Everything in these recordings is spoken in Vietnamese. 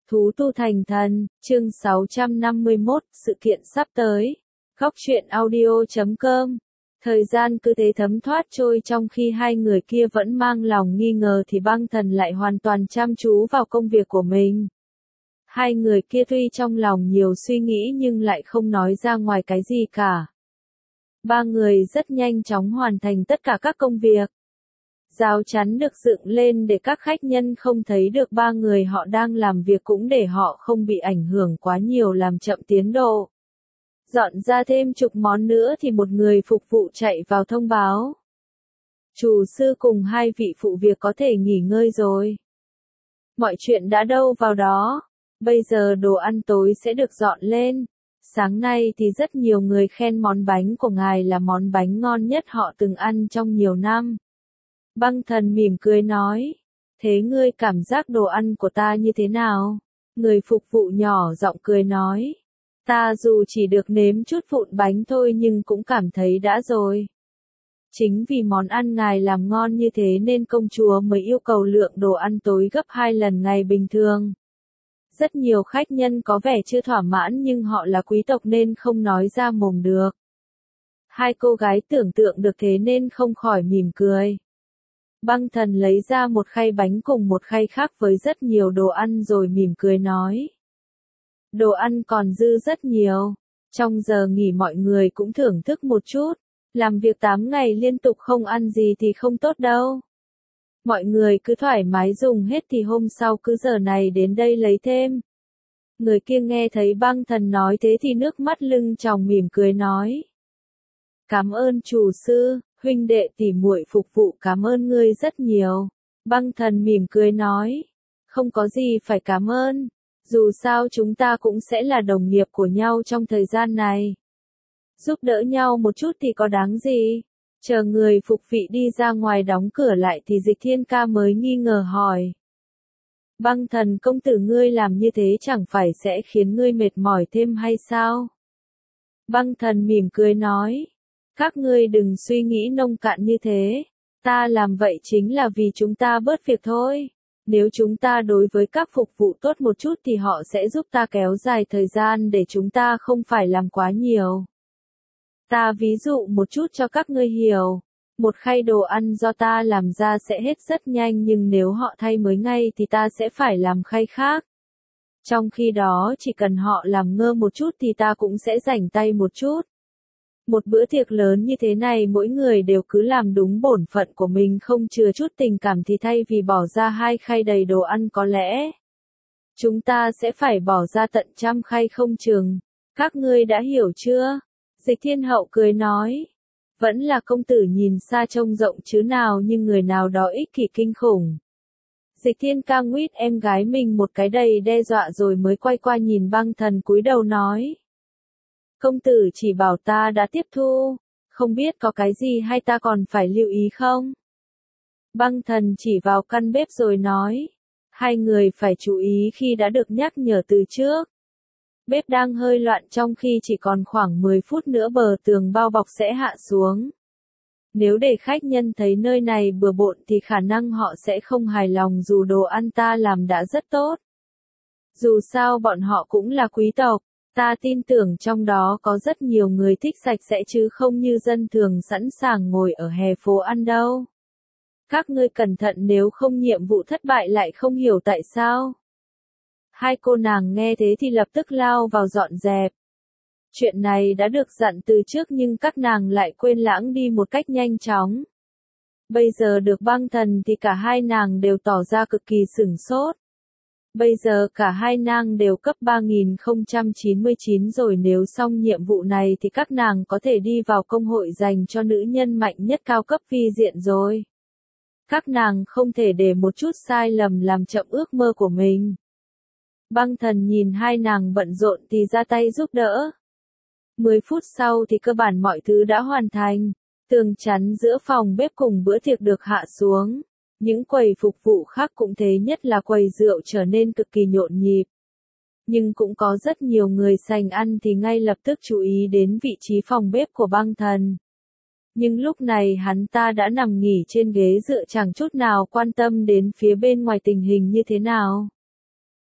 Thú tu thành thần, chương 651, sự kiện sắp tới. Góc truyện audio.com. Thời gian cứ thế thấm thoát trôi trong khi hai người kia vẫn mang lòng nghi ngờ thì băng thần lại hoàn toàn chăm chú vào công việc của mình. Hai người kia tuy trong lòng nhiều suy nghĩ nhưng lại không nói ra ngoài cái gì cả. Ba người rất nhanh chóng hoàn thành tất cả các công việc. Rào chắn được dựng lên để các khách nhân không thấy được ba người họ đang làm việc cũng để họ không bị ảnh hưởng quá nhiều làm chậm tiến độ. Dọn ra thêm chục món nữa thì một người phục vụ chạy vào thông báo. Chủ sư cùng hai vị phụ việc có thể nghỉ ngơi rồi. Mọi chuyện đã đâu vào đó. Bây giờ đồ ăn tối sẽ được dọn lên. Sáng nay thì rất nhiều người khen món bánh của ngài là món bánh ngon nhất họ từng ăn trong nhiều năm. Băng thần mỉm cười nói, thế ngươi cảm giác đồ ăn của ta như thế nào? Người phục vụ nhỏ giọng cười nói, ta dù chỉ được nếm chút vụn bánh thôi nhưng cũng cảm thấy đã rồi. Chính vì món ăn ngài làm ngon như thế nên công chúa mới yêu cầu lượng đồ ăn tối gấp 2 lần ngày bình thường. Rất nhiều khách nhân có vẻ chưa thỏa mãn nhưng họ là quý tộc nên không nói ra mồm được. Hai cô gái tưởng tượng được thế nên không khỏi mỉm cười. Băng thần lấy ra một khay bánh cùng một khay khác với rất nhiều đồ ăn rồi mỉm cười nói. Đồ ăn còn dư rất nhiều. Trong giờ nghỉ mọi người cũng thưởng thức một chút. Làm việc 8 ngày liên tục không ăn gì thì không tốt đâu. Mọi người cứ thoải mái dùng hết thì hôm sau cứ giờ này đến đây lấy thêm. Người kia nghe thấy băng thần nói thế thì nước mắt lưng tròng mỉm cười nói. Cảm ơn chủ sư. Huynh đệ tỉ muội phục vụ cảm ơn ngươi rất nhiều. Băng thần mỉm cười nói. Không có gì phải cảm ơn. Dù sao chúng ta cũng sẽ là đồng nghiệp của nhau trong thời gian này. Giúp đỡ nhau một chút thì có đáng gì. Chờ người phục vị đi ra ngoài đóng cửa lại thì Dịch Thiên Ca mới nghi ngờ hỏi. Băng thần công tử ngươi làm như thế chẳng phải sẽ khiến ngươi mệt mỏi thêm hay sao? Băng thần mỉm cười nói. Các ngươi đừng suy nghĩ nông cạn như thế. Ta làm vậy chính là vì chúng ta bớt việc thôi. Nếu chúng ta đối với các phục vụ tốt một chút thì họ sẽ giúp ta kéo dài thời gian để chúng ta không phải làm quá nhiều. Ta ví dụ một chút cho các ngươi hiểu. Một khay đồ ăn do ta làm ra sẽ hết rất nhanh nhưng nếu họ thay mới ngay thì ta sẽ phải làm khay khác. Trong khi đó chỉ cần họ làm ngơ một chút thì ta cũng sẽ rảnh tay một chút. Một bữa tiệc lớn như thế này mỗi người đều cứ làm đúng bổn phận của mình không chừa chút tình cảm thì thay vì bỏ ra 2 khay đầy đồ ăn có lẽ chúng ta sẽ phải bỏ ra tận 100 khay không chừng. Các ngươi đã hiểu chưa? Dịch Thiên Hậu cười nói. Vẫn là công tử nhìn xa trông rộng chứ nào nhưng người nào đó ích kỷ kinh khủng. Dịch Thiên Ca nguyết em gái mình một cái đầy đe dọa rồi mới quay qua nhìn băng thần cúi đầu nói. Công tử chỉ bảo ta đã tiếp thu, không biết có cái gì hay ta còn phải lưu ý không? Băng thần chỉ vào căn bếp rồi nói, hai người phải chú ý khi đã được nhắc nhở từ trước. Bếp đang hơi loạn trong khi chỉ còn khoảng 10 phút nữa bờ tường bao bọc sẽ hạ xuống. Nếu để khách nhân thấy nơi này bừa bộn thì khả năng họ sẽ không hài lòng dù đồ ăn ta làm đã rất tốt. Dù sao bọn họ cũng là quý tộc. Ta tin tưởng trong đó có rất nhiều người thích sạch sẽ chứ không như dân thường sẵn sàng ngồi ở hè phố ăn đâu. Các ngươi cẩn thận nếu không nhiệm vụ thất bại lại không hiểu tại sao. Hai cô nàng nghe thế thì lập tức lao vào dọn dẹp. Chuyện này đã được dặn từ trước nhưng các nàng lại quên lãng đi một cách nhanh chóng. Bây giờ được băng thần thì cả hai nàng đều tỏ ra cực kỳ sửng sốt. Bây giờ cả hai nàng đều cấp 3099 rồi nếu xong nhiệm vụ này thì các nàng có thể đi vào công hội dành cho nữ nhân mạnh nhất cao cấp vi diện rồi. Các nàng không thể để một chút sai lầm làm chậm ước mơ của mình. Băng thần nhìn hai nàng bận rộn thì ra tay giúp đỡ. 10 phút sau thì cơ bản mọi thứ đã hoàn thành. Tường chắn giữa phòng bếp cùng bữa tiệc được hạ xuống. Những quầy phục vụ khác cũng thế nhất là quầy rượu trở nên cực kỳ nhộn nhịp. Nhưng cũng có rất nhiều người sành ăn thì ngay lập tức chú ý đến vị trí phòng bếp của băng thần. Nhưng lúc này hắn ta đã nằm nghỉ trên ghế dựa chẳng chút nào quan tâm đến phía bên ngoài tình hình như thế nào.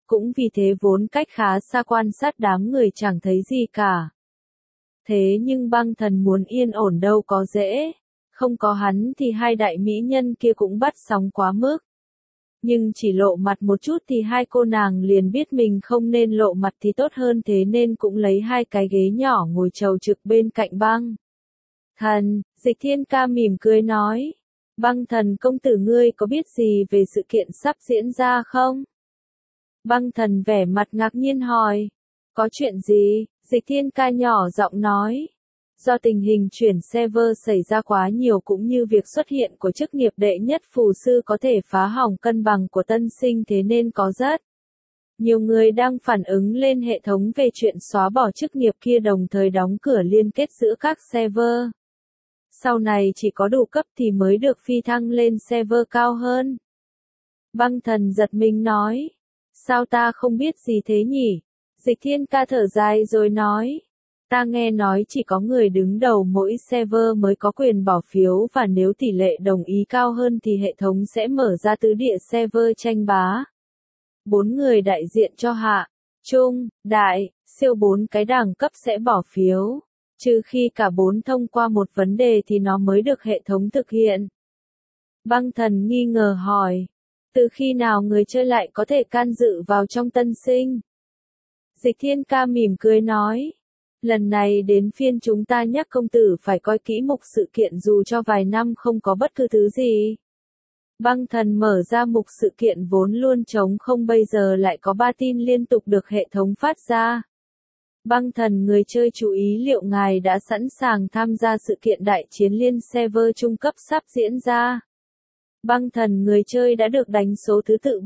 cũng vì thế vốn cách khá xa quan sát đám người chẳng thấy gì cả. Thế nhưng băng thần muốn yên ổn đâu có dễ, không có hắn thì hai đại mỹ nhân kia cũng bắt sóng quá mức. Nhưng chỉ lộ mặt một chút thì hai cô nàng liền biết mình không nên lộ mặt thì tốt hơn, thế nên cũng lấy hai cái ghế nhỏ ngồi chầu trực bên cạnh băng thần. Dịch Thiên Ca mỉm cười nói, băng thần công tử ngươi có biết gì về sự kiện sắp diễn ra không? Băng thần vẻ mặt ngạc nhiên hỏi, có chuyện gì? Dịch Thiên Ca nhỏ giọng nói, do tình hình chuyển server xảy ra quá nhiều cũng như việc xuất hiện của chức nghiệp đệ nhất phù sư có thể phá hỏng cân bằng của tân sinh, thế nên có rất nhiều người đang phản ứng lên hệ thống về chuyện xóa bỏ chức nghiệp kia, đồng thời đóng cửa liên kết giữa các server. Sau này chỉ có đủ cấp thì mới được phi thăng lên server cao hơn. Băng thần giật mình nói, sao ta không biết gì thế nhỉ? Dịch Thiên Ca thở dài rồi nói, ta nghe nói chỉ có người đứng đầu mỗi server mới có quyền bỏ phiếu, và nếu tỷ lệ đồng ý cao hơn thì hệ thống sẽ mở ra tứ địa server tranh bá. 4 người đại diện cho hạ, trung, đại, siêu 4 cái đẳng cấp sẽ bỏ phiếu. Trừ khi cả 4 thông qua một vấn đề thì nó mới được hệ thống thực hiện. Băng thần nghi ngờ hỏi, từ khi nào người chơi lại có thể can dự vào trong tân sinh? Dịch Thiên Ca mỉm cười nói, lần này đến phiên chúng ta nhắc công tử phải coi kỹ mục sự kiện dù cho vài năm không có bất cứ thứ gì. Băng thần mở ra mục sự kiện vốn luôn trống không, bây giờ lại có 3 tin liên tục được hệ thống phát ra. Băng thần người chơi chú ý liệu ngài đã sẵn sàng tham gia sự kiện đại chiến liên server trung cấp sắp diễn ra. Băng thần người chơi đã được đánh số thứ tự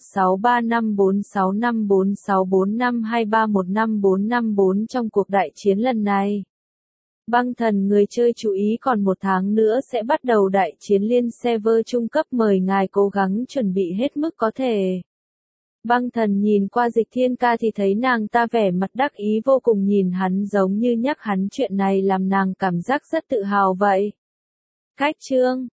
316354646452315454 trong cuộc đại chiến lần này. Băng thần người chơi chú ý còn 1 tháng nữa sẽ bắt đầu đại chiến liên server trung cấp, mời ngài cố gắng chuẩn bị hết mức có thể. Băng thần nhìn qua Dịch Thiên Ca thì thấy nàng ta vẻ mặt đắc ý vô cùng, nhìn hắn giống như nhắc hắn chuyện này làm nàng cảm giác rất tự hào vậy. Cách chương